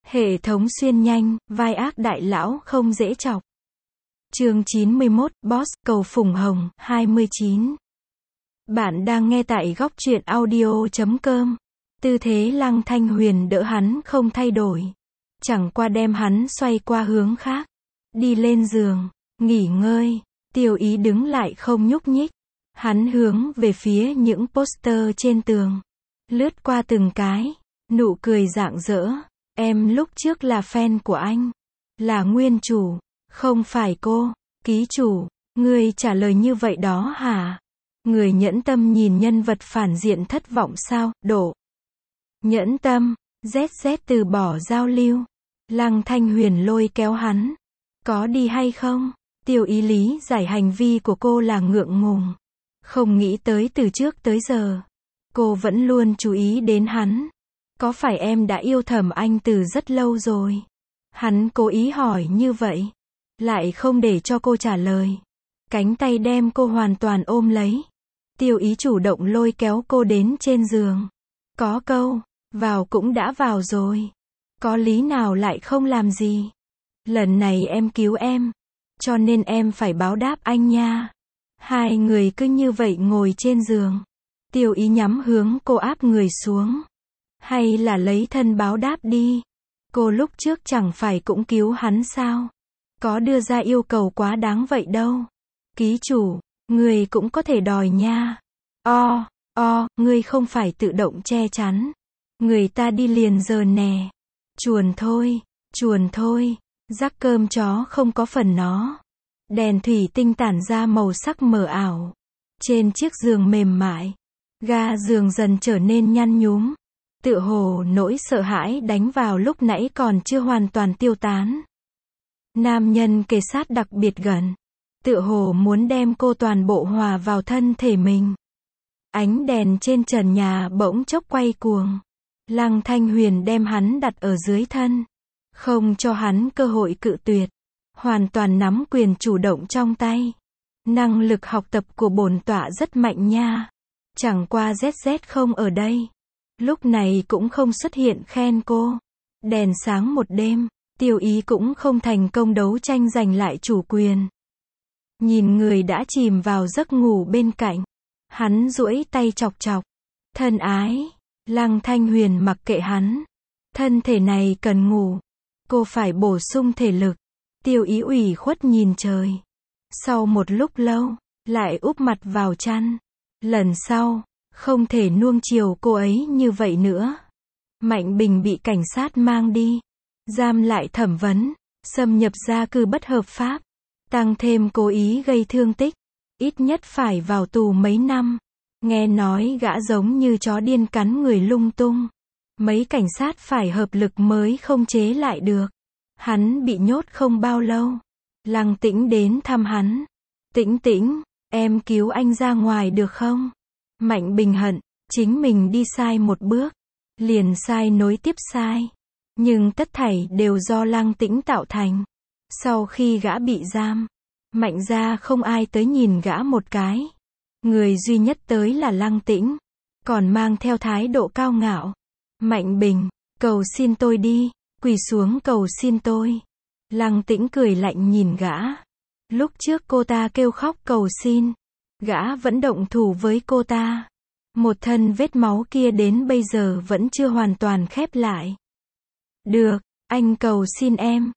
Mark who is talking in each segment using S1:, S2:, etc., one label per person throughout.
S1: Hệ thống xuyên nhanh, vai ác đại lão không dễ chọc. Chương 91, Boss, cầu Phùng Hồng, 29. Bạn đang nghe tại góc truyện audio.com. Tư thế Lăng Thanh Huyền đỡ hắn không thay đổi. Chẳng qua đem hắn xoay qua hướng khác. Đi lên giường, nghỉ ngơi. Tiêu Ý đứng lại không nhúc nhích. Hắn hướng về phía những poster trên tường. Lướt qua từng cái. Nụ cười rạng rỡ. Em lúc trước là fan của anh. Là nguyên chủ. Không phải cô. Ký chủ. Người trả lời như vậy đó hả? Người nhẫn tâm nhìn nhân vật phản diện thất vọng sao? Độ. Nhẫn tâm. ZZ từ bỏ giao lưu. Lăng Thanh Huyền lôi kéo hắn. Có đi hay không? Tiêu Ý lý giải hành vi của cô là ngượng ngùng. Không nghĩ tới từ trước tới giờ. Cô vẫn luôn chú ý đến hắn. Có phải em đã yêu thầm anh từ rất lâu rồi? Hắn cố ý hỏi như vậy. Lại không để cho cô trả lời. Cánh tay đem cô hoàn toàn ôm lấy. Tiêu Ý chủ động lôi kéo cô đến trên giường. Có câu, vào cũng đã vào rồi. Có lý nào lại không làm gì? Lần này em cứu em. Cho nên em phải báo đáp anh nha. Hai người cứ như vậy ngồi trên giường. Tiêu Ý nhắm hướng cô áp người xuống. Hay là lấy thân báo đáp đi. Cô lúc trước chẳng phải cũng cứu hắn sao? Có đưa ra yêu cầu quá đáng vậy đâu. Ký chủ, người cũng có thể đòi nha. Ngươi không phải tự động che chắn. Người ta đi liền giờ nè. Chuồn thôi. Rắc cơm chó không có phần nó. Đèn thủy tinh tản ra màu sắc mờ ảo. Trên chiếc giường mềm mại. Ga giường dần trở nên nhăn nhúm. Tựa hồ nỗi sợ hãi đánh vào lúc nãy còn chưa hoàn toàn tiêu tán. Nam nhân kề sát đặc biệt gần. Tựa hồ muốn đem cô toàn bộ hòa vào thân thể mình. Ánh đèn trên trần nhà bỗng chốc quay cuồng. Lăng Thanh Huyền đem hắn đặt ở dưới thân. Không cho hắn cơ hội cự tuyệt. Hoàn toàn nắm quyền chủ động trong tay. Năng lực học tập của bổn tọa rất mạnh nha. Chẳng qua ZZ không ở đây. Lúc này cũng không xuất hiện khen cô. Đèn sáng một đêm. Tiêu Ý cũng không thành công đấu tranh giành lại chủ quyền. Nhìn người đã chìm vào giấc ngủ bên cạnh. Hắn duỗi tay chọc chọc. Thân ái. Lăng Thanh Huyền mặc kệ hắn. Thân thể này cần ngủ. Cô phải bổ sung thể lực. Tiêu Ý ủy khuất nhìn trời. Sau một lúc lâu, lại úp mặt vào chăn. Lần sau, không thể nuông chiều cô ấy như vậy nữa. Mạnh Bình bị cảnh sát mang đi. Giam lại thẩm vấn. Xâm nhập gia cư bất hợp pháp. Tăng thêm cố ý gây thương tích. Ít nhất phải vào tù mấy năm. Nghe nói gã giống như chó điên cắn người lung tung. Mấy cảnh sát phải hợp lực mới không chế lại được. Hắn bị nhốt không bao lâu. Lăng Tĩnh đến thăm hắn. Tĩnh, em cứu anh ra ngoài được không? Mạnh Bình hận, chính mình đi sai một bước. Liền sai nối tiếp sai. Nhưng tất thảy đều do Lăng Tĩnh tạo thành. Sau khi gã bị giam, Mạnh gia không ai tới nhìn gã một cái. Người duy nhất tới là Lăng Tĩnh. Còn mang theo thái độ cao ngạo. Mạnh Bình, cầu xin tôi đi. Quỳ xuống cầu xin tôi. Lăng Tĩnh cười lạnh nhìn gã. Lúc trước cô ta kêu khóc cầu xin. Gã vẫn động thủ với cô ta. Một thân vết máu kia đến bây giờ vẫn chưa hoàn toàn khép lại. Được, anh cầu xin em.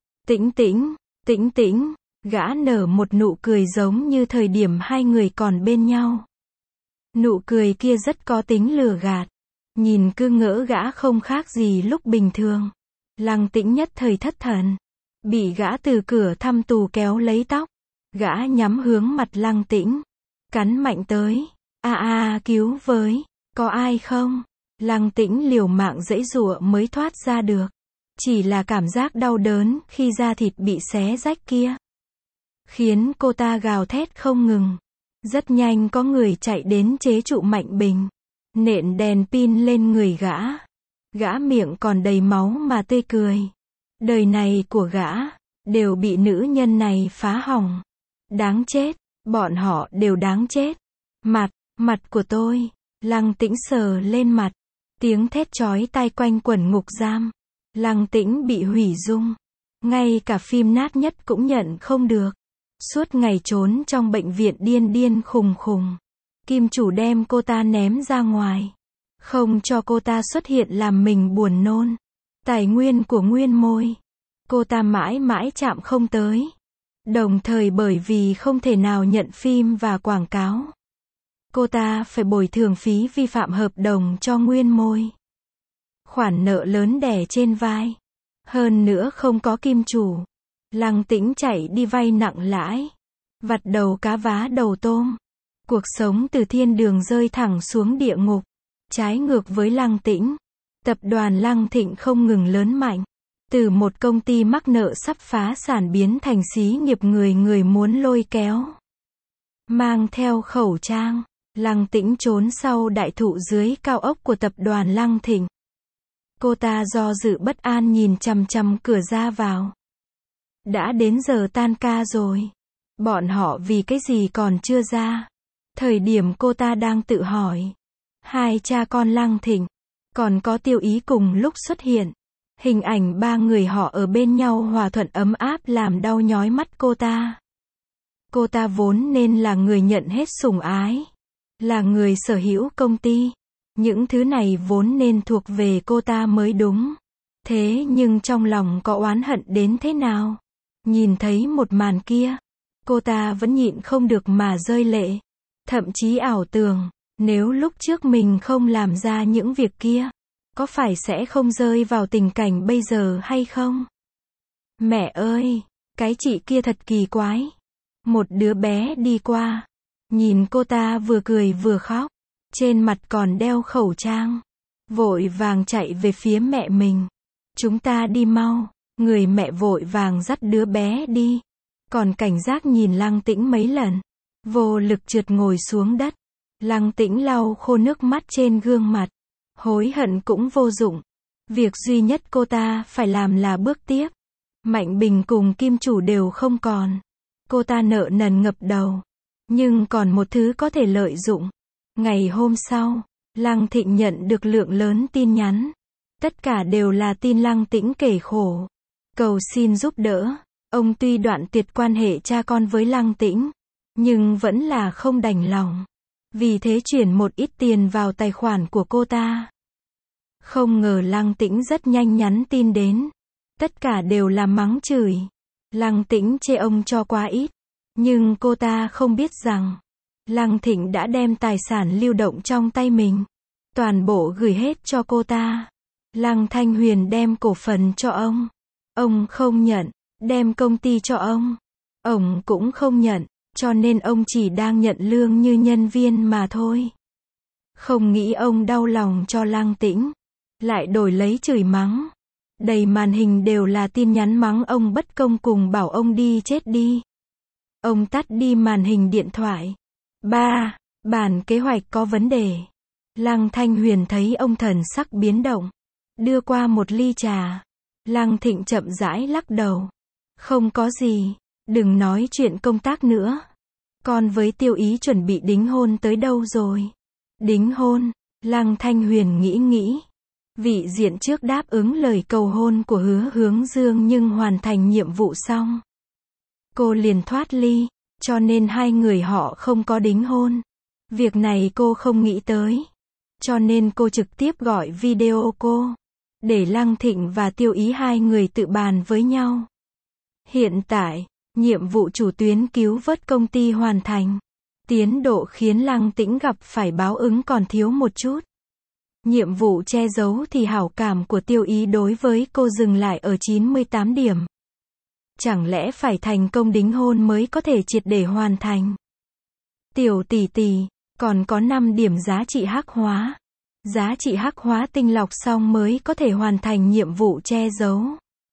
S1: Tĩnh. Gã nở một nụ cười giống như thời điểm hai người còn bên nhau. Nụ cười kia rất có tính lừa gạt. Nhìn cứ ngỡ gã không khác gì lúc bình thường. Lăng Tĩnh nhất thời thất thần. Bị gã từ cửa thăm tù kéo lấy tóc. Gã nhắm hướng mặt Lăng Tĩnh. Cắn mạnh tới. Cứu với. Có ai không? Lăng Tĩnh liều mạng giãy giụa mới thoát ra được. Chỉ là cảm giác đau đớn khi da thịt bị xé rách kia. Khiến cô ta gào thét không ngừng. Rất nhanh có người chạy đến chế trụ Mạnh Bình. Nện đèn pin lên người gã. Gã miệng còn đầy máu mà tươi cười. Đời này của gã, đều bị nữ nhân này phá hỏng. Đáng chết, bọn họ đều đáng chết. Mặt của tôi. Lăng Tĩnh sờ lên mặt. Tiếng thét chói tai quanh quẩn ngục giam. Lăng Tĩnh bị hủy dung. Ngay cả phim nát nhất cũng nhận không được. Suốt ngày trốn trong bệnh viện điên điên khùng khùng. Kim chủ đem cô ta ném ra ngoài. Không cho cô ta xuất hiện làm mình buồn nôn. Tài nguyên của Nguyên Môi. Cô ta mãi mãi chạm không tới. Đồng thời bởi vì không thể nào nhận phim và quảng cáo. Cô ta phải bồi thường phí vi phạm hợp đồng cho Nguyên Môi. Khoản nợ lớn đè trên vai. Hơn nữa không có kim chủ. Lăng Tĩnh chạy đi vay nặng lãi. Vặt đầu cá vá đầu tôm. Cuộc sống từ thiên đường rơi thẳng xuống địa ngục. Trái ngược với Lăng Tĩnh. Tập đoàn Lăng Thịnh không ngừng lớn mạnh. Từ một công ty mắc nợ sắp phá sản biến thành xí nghiệp người người muốn lôi kéo. Mang theo khẩu trang. Lăng Tĩnh trốn sau đại thụ dưới cao ốc của tập đoàn Lăng Thịnh. Cô ta do dự bất an nhìn chằm chằm cửa ra vào. Đã đến giờ tan ca rồi. Bọn họ vì cái gì còn chưa ra? Thời điểm cô ta đang tự hỏi. Hai cha con Lăng Thịnh. Còn có Tiêu Ý cùng lúc xuất hiện. Hình ảnh ba người họ ở bên nhau hòa thuận ấm áp làm đau nhói mắt cô ta. Cô ta vốn nên là người nhận hết sủng ái. Là người sở hữu công ty. Những thứ này vốn nên thuộc về cô ta mới đúng. Thế nhưng trong lòng có oán hận đến thế nào? Nhìn thấy một màn kia. Cô ta vẫn nhịn không được mà rơi lệ. Thậm chí ảo tưởng. Nếu lúc trước mình không làm ra những việc kia. Có phải sẽ không rơi vào tình cảnh bây giờ hay không? Mẹ ơi! Cái chị kia thật kỳ quái. Một đứa bé đi qua. Nhìn cô ta vừa cười vừa khóc. Trên mặt còn đeo khẩu trang. Vội vàng chạy về phía mẹ mình. Chúng ta đi mau. Người mẹ vội vàng dắt đứa bé đi. Còn cảnh giác nhìn Lăng Tĩnh mấy lần. Vô lực trượt ngồi xuống đất. Lăng Tĩnh lau khô nước mắt trên gương mặt. Hối hận cũng vô dụng. Việc duy nhất cô ta phải làm là bước tiếp. Mạnh Bình cùng kim chủ đều không còn. Cô ta nợ nần ngập đầu. Nhưng còn một thứ có thể lợi dụng. Ngày hôm sau, Lăng Thịnh nhận được lượng lớn tin nhắn. Tất cả đều là tin Lăng Tĩnh kể khổ. Cầu xin giúp đỡ. Ông tuy đoạn tuyệt quan hệ cha con với Lăng Tĩnh. Nhưng vẫn là không đành lòng. Vì thế chuyển một ít tiền vào tài khoản của cô ta. Không ngờ Lăng Tĩnh rất nhanh nhắn tin đến. Tất cả đều là mắng chửi. Lăng Tĩnh chê ông cho quá ít. Nhưng cô ta không biết rằng. Lăng Thịnh đã đem tài sản lưu động trong tay mình. Toàn bộ gửi hết cho cô ta. Lăng Thanh Huyền đem cổ phần cho ông. Ông không nhận. Đem công ty cho ông cũng không nhận. Cho nên ông chỉ đang nhận lương như nhân viên mà thôi. Không nghĩ ông đau lòng cho Lăng Tĩnh. Lại đổi lấy chửi mắng. Đầy màn hình đều là tin nhắn mắng ông bất công cùng bảo ông đi chết đi. Ông tắt đi màn hình điện thoại. 3. Bản kế hoạch có vấn đề. Lăng Thanh Huyền thấy ông thần sắc biến động. Đưa qua một ly trà. Lăng Thịnh chậm rãi lắc đầu. Không có gì. Đừng nói chuyện công tác nữa. Con với Tiêu Ý chuẩn bị đính hôn tới đâu rồi? Đính hôn? Lăng Thanh Huyền nghĩ. Vị diện trước đáp ứng lời cầu hôn của Hứa Hướng Dương nhưng hoàn thành nhiệm vụ xong. Cô liền thoát ly, cho nên hai người họ không có đính hôn. Việc này cô không nghĩ tới. Cho nên cô trực tiếp gọi video cô. Để Lăng Thịnh và Tiêu Ý hai người tự bàn với nhau. Hiện tại, nhiệm vụ chủ tuyến cứu vớt công ty hoàn thành. Tiến độ khiến Lăng Tĩnh gặp phải báo ứng còn thiếu một chút. Nhiệm vụ che giấu thì hảo cảm của Tiêu Ý đối với cô dừng lại ở 98 điểm. Chẳng lẽ phải thành công đính hôn mới có thể triệt để hoàn thành? Tiểu tỷ tỷ, còn có 5 điểm giá trị hắc hóa. Giá trị hắc hóa tinh lọc xong mới có thể hoàn thành nhiệm vụ che giấu.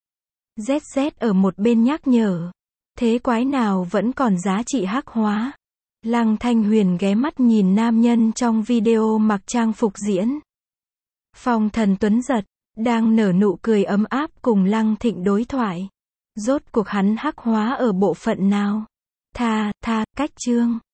S1: ZZ ở một bên nhắc nhở. Thế quái nào vẫn còn giá trị hắc hóa? Lăng Thanh Huyền ghé mắt nhìn nam nhân trong video mặc trang phục diễn. Phong Thần Tuấn Giật, đang nở nụ cười ấm áp cùng Lăng Thịnh đối thoại. Rốt cuộc hắn hắc hóa ở bộ phận nào? Cách chương.